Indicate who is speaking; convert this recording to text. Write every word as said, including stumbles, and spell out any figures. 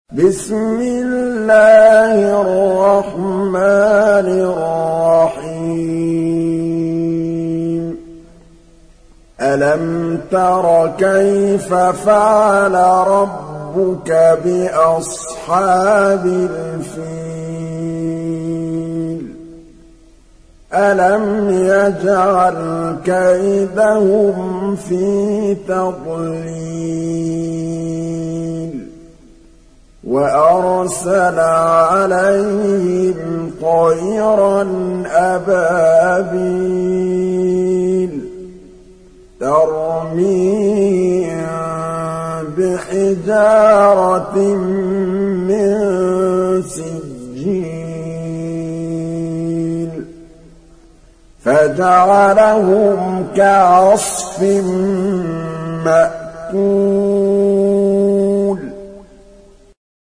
Speaker 1: بسم الله الرحمن الرحيم ألم تر كيف فعل ربك بأصحاب الفيل ألم يجعل كيدهم في تضليل وأرسل عليهم طيرا أبابيل ترميهم بحجارة من سجيل فجعلهم كعصف مأكول